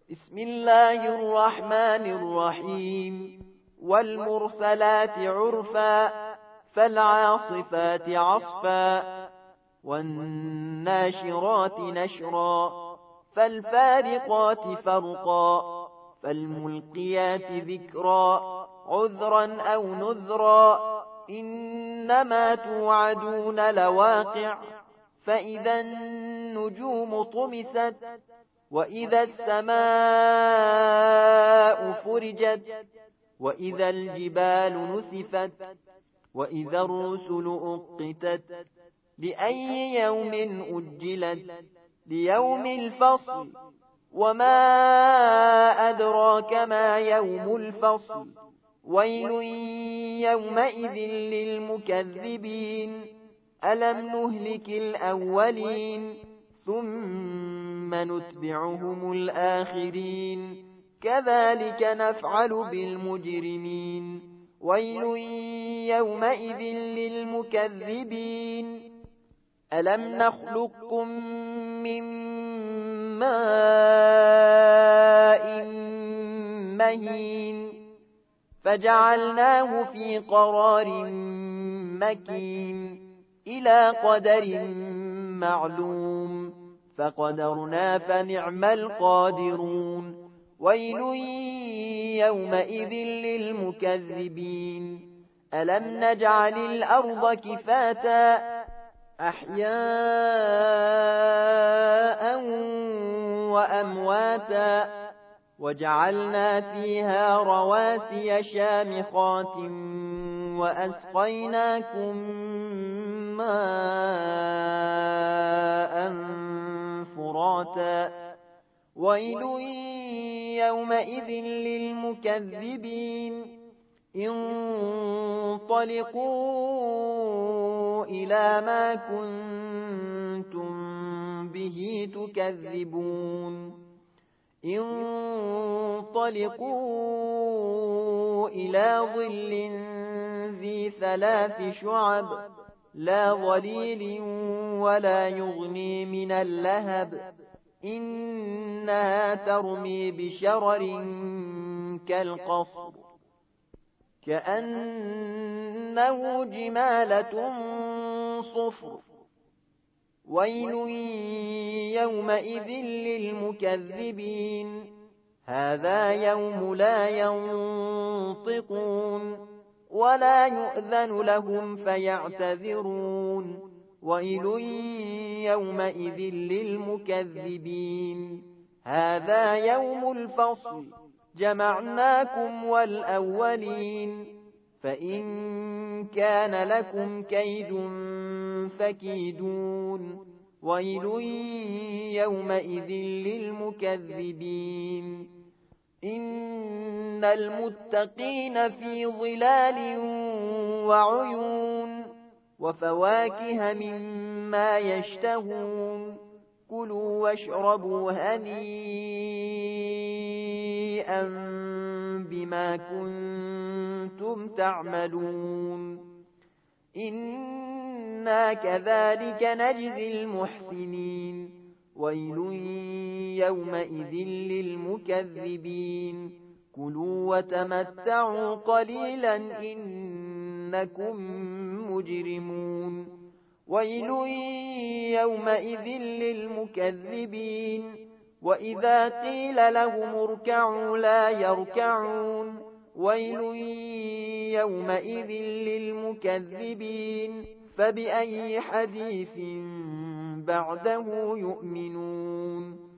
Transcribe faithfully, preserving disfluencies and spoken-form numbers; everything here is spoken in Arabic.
بسم الله الرحمن الرحيم والمرسلات عرفا فالعاصفات عصفا والناشرات نشرا فالفارقات فرقا فالملقيات ذكرا عذرا أو نذرا إنما توعدون لواقع فإذا النجوم طمست وإذا السماء فرجت وإذا الجبال نسفت وإذا الرسل أقتت لأي يوم أجلت ليوم الفصل وما أدراك ما يوم الفصل ويل يومئذ للمكذبين ألم نهلك الأولين ثم نتبعهم الآخرين كذلك نفعل بالمجرمين ويل يومئذ للمكذبين ألم نخلقكم من ماء مهين فجعلناه في قرار مكين إلى قدر معلوم فقدرنا فنعم القادرون ويل يومئذ للمكذبين ألم نجعل الأرض كفاتا أحياء وأمواتا وجعلنا فيها رواسي شامخات وأسقيناكم ماء فراتا ويل يومئذ للمكذبين انطلقوا إلى ما كنتم به تكذبون انطلقوا إلى ظل ذي ثلاث شعب لا ظليل ولا يغني من اللهب إنها ترمي بشرر كالقصر كأنه جمالة صفر ويل يومئذ للمكذبين هذا يوم لا ينطقون ولا يؤذن لهم فيعتذرون ويل يومئذ للمكذبين هذا يوم الفصل جمعناكم والأولين فإن كان لكم كيد فكيدون ويل يومئذ للمكذبين إن المتقين في ظلال وعيون وفواكه مما يشتهون كلوا واشربوا هنيئا بما كنتم تعملون إنا كذلك نجزي المحسنين ويل يومئذ للمكذبين كلوا وتمتعوا قليلا إنكم مجرمون ويل يومئذ للمكذبين وإذا قيل لهم اركعوا لا يركعون ويل يومئذ للمكذبين فبأي حديث بعده يؤمنون